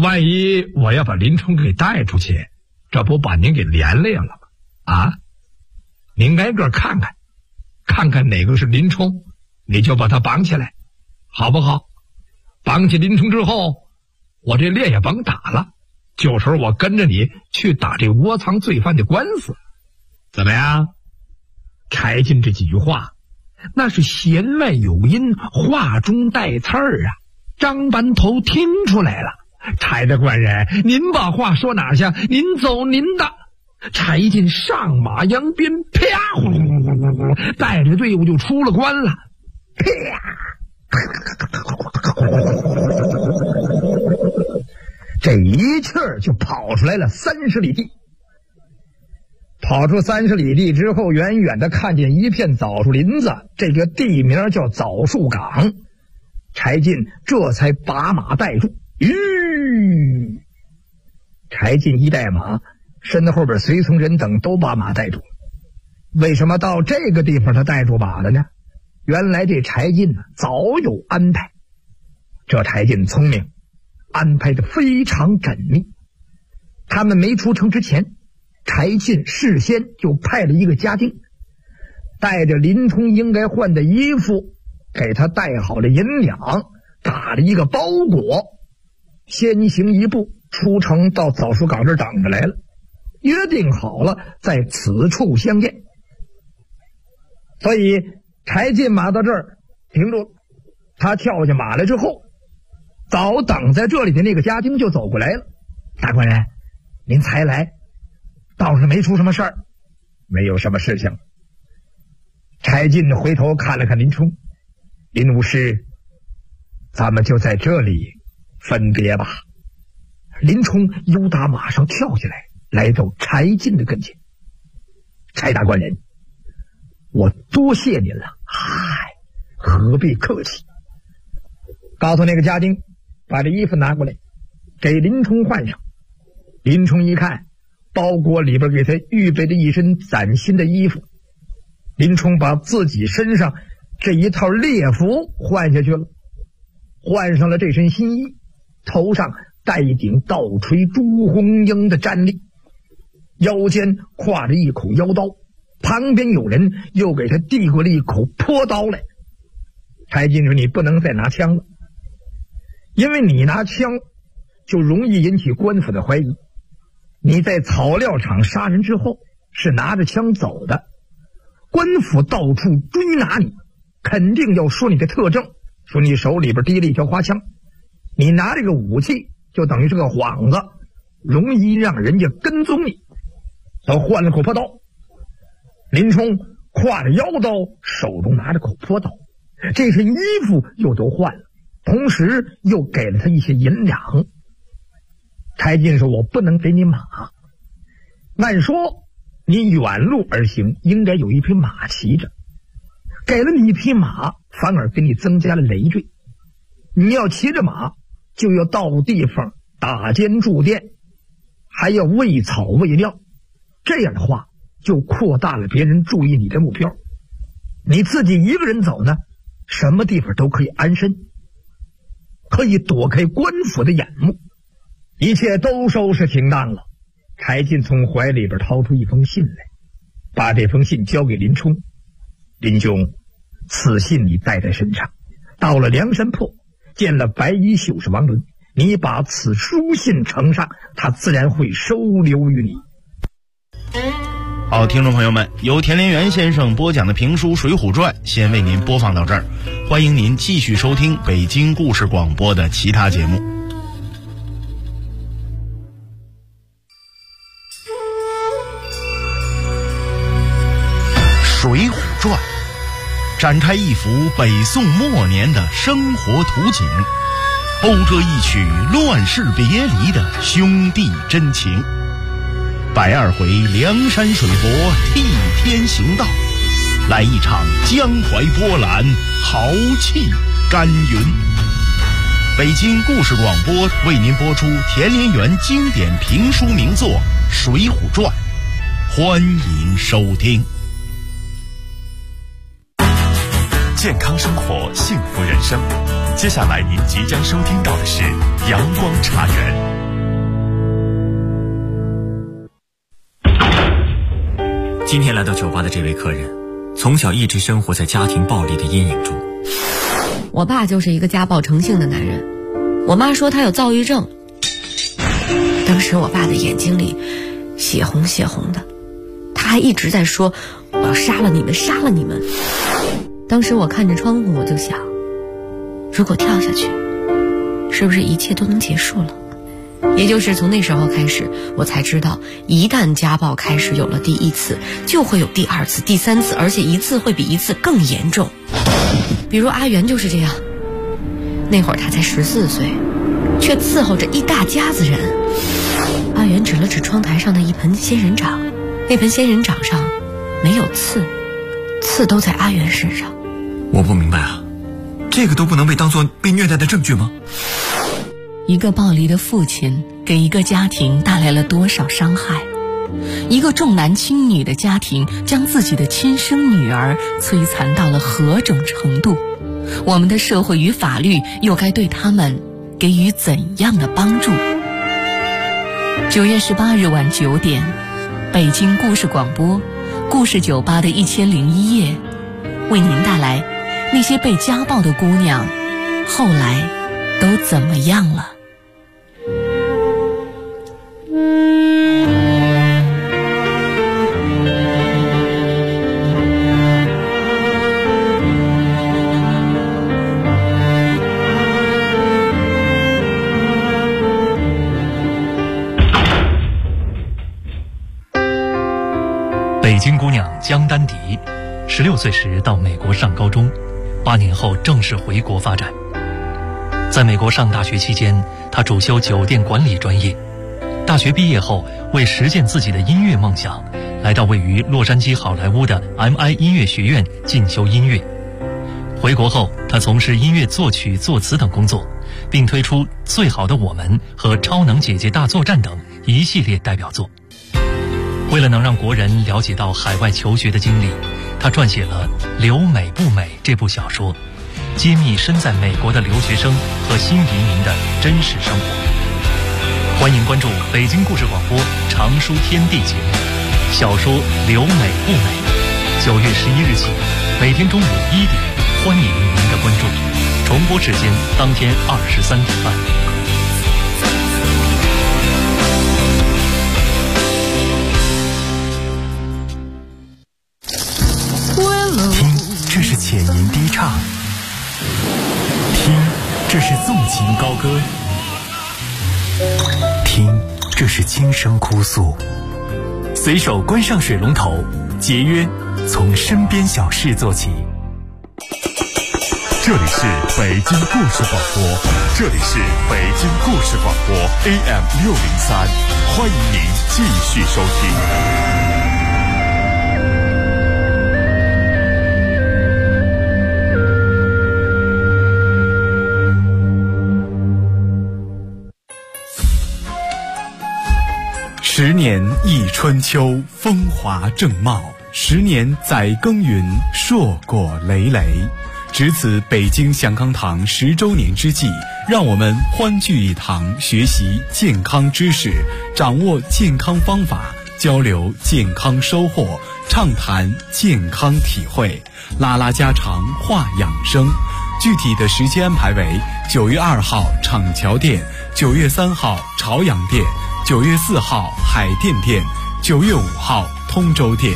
万一我要把林冲给带出去，这不把您给连累了吗？啊，您挨个看看哪个是林冲，你就把他绑起来，好不好？绑起林冲之后，我这猎也甭打了，就说我跟着你去打这窝藏罪犯的官司，怎么样？柴进这几句话那是弦外有音，话中带刺儿啊。张班头听出来了，柴大官人，您把话说哪儿去？您走您的。柴进上马扬鞭，啪，呼噜呼噜呼噜，带着队伍就出了关了。这一气儿就跑出来了30里地。跑出30里地之后，远远的看见一片枣树林子，这个地名叫枣树岗。柴进这才把马带住。柴进一带马，身后边随从人等都把马带住。为什么到这个地方他带住马了呢？原来这柴进早有安排。这柴进聪明，安排的非常缜密。他们没出城之前，柴进事先就派了一个家丁，带着林冲应该换的衣服，给他带好了银两，打了一个包裹，先行一步出城到枣树岗这儿等着来了，约定好了在此处相见。所以柴进马到这儿停住了，他跳下马来之后，早等在这里的那个家丁就走过来了。大官人，您才来，倒是没出什么事儿？没有什么事情。柴进回头看了看林冲，林武师，咱们就在这里分别吧。林冲由打马上跳下来，来到柴进的跟前。柴大官人，我多谢您了。何必客气。告诉那个家丁，把这衣服拿过来，给林冲换上。林冲一看，包裹里边给他预备的一身崭新的衣服。林冲把自己身上这一套猎服换下去了，换上了这身新衣，头上戴一顶倒垂朱红缨的战笠，腰间挎着一口腰刀，旁边有人又给他递过了一口坡刀来。柴进说，你不能再拿枪了，因为你拿枪就容易引起官府的怀疑。你在草料场杀人之后是拿着枪走的，官府到处追拿你，肯定要说你的特征，说你手里边提了一条花枪，你拿这个武器就等于是个幌子，容易让人家跟踪你。他换了口坡刀，林冲挎着腰刀，手中拿着口坡刀，这身衣服又都换了，同时又给了他一些银两。柴进说，我不能给你马，按说你远路而行，应该有一匹马骑着，给了你一匹马，反而给你增加了累赘。你要骑着马，就要到地方打尖筑店，还要喂草喂料，这样的话就扩大了别人注意你的目标。你自己一个人走呢，什么地方都可以安身，可以躲开官府的眼目，一切都收拾停当了。柴进从怀里边掏出一封信来，把这封信交给林冲。林兄，此信你带在身上，到了梁山泊见了白衣秀士王伦，你把此书信呈上，他自然会收留于你。 好，听众朋友们，由田连元先生播讲的评书《水浒传》先为您播放到这儿，欢迎您继续收听北京故事广播的其他节目。《水浒传》展开一幅北宋末年的生活图景，勾勒一曲乱世别离的兄弟真情。102回梁山水泊替天行道，来一场江淮波澜，豪气干云。北京故事广播为您播出田连元经典评书名作《水浒传》，欢迎收听。 健康生活，幸福人生。接下来您即将收听到的是阳光茶园。 今天来到酒吧的这位客人，从小一直生活在家庭暴力的阴影中。 我爸就是一个家暴成性的男人，我妈说他有躁郁症。当时我爸的眼睛里血红血红的，他还一直在说我要杀了你们，杀了你们。当时我看着窗户，我就想，如果跳下去，是不是一切都能结束了？也就是从那时候开始，我才知道，一旦家暴开始有了第一次，就会有第二次、第三次，而且一次会比一次更严重。比如阿元就是这样，那会儿他才14岁，却伺候着一大家子人。阿元指了指窗台上的一盆仙人掌，那盆仙人掌上没有刺，刺都在阿元身上。 我不明白啊，这个都不能被当作被虐待的证据吗？ 一个暴力的父亲给一个家庭带来了多少伤害？一个重男轻女的家庭将自己的亲生女儿摧残到了何种程度？我们的社会与法律又该对他们给予怎样的帮助？9月18日晚9点，北京故事广播故事酒吧的1001夜，为您带来那些被家暴的姑娘后来都怎么样了。 北京姑娘江丹迪，16岁时到美国上高中，8年后正式回国发展。在美国上大学期间，她主修酒店管理专业。大学毕业后，为实现自己的音乐梦想，来到位于洛杉矶好莱坞的 MI 音乐学院进修音乐。回国后，她从事音乐作曲、作词等工作，并推出《最好的我们》和《超能姐姐大作战》等一系列代表作。为了能让国人了解到海外求学的经历，他撰写了《留美不美》这部小说，揭秘身在美国的留学生和新移民的真实生活。欢迎关注北京故事广播常书天地节目小说《留美不美》，9月11日起，每天中午1点，欢迎您的关注。重播时间当天23点半。 这是浅吟低唱，听，这是纵情高歌，听，这是轻声哭诉。随手关上水龙头，节约，从身边小事做起。 这里是北京故事广播，这里是北京故事广播 AM603，欢迎您继续收听。10年一春秋，风华正茂；10年载耕耘，硕果累累。值此北京祥康堂10周年之际，让我们欢聚一堂，学习健康知识，掌握健康方法，交流健康收获，畅谈健康体会，拉拉家常，话养生。具体的时间安排为9月2号厂桥店，9月3号朝阳店，9月4号海淀店，9月5号通州店。